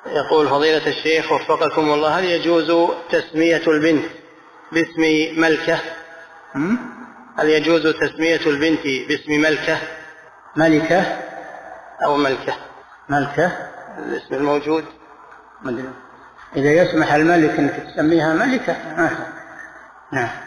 يقول فضيلة الشيخ وفقكم الله، هل يجوز تسمية البنت باسم ملكة؟ هل يجوز تسمية البنت باسم ملكة؟ ملكة أو ملكة الاسم الموجود. إذا يسمح الملك أنك تسميها ملكة. نعم.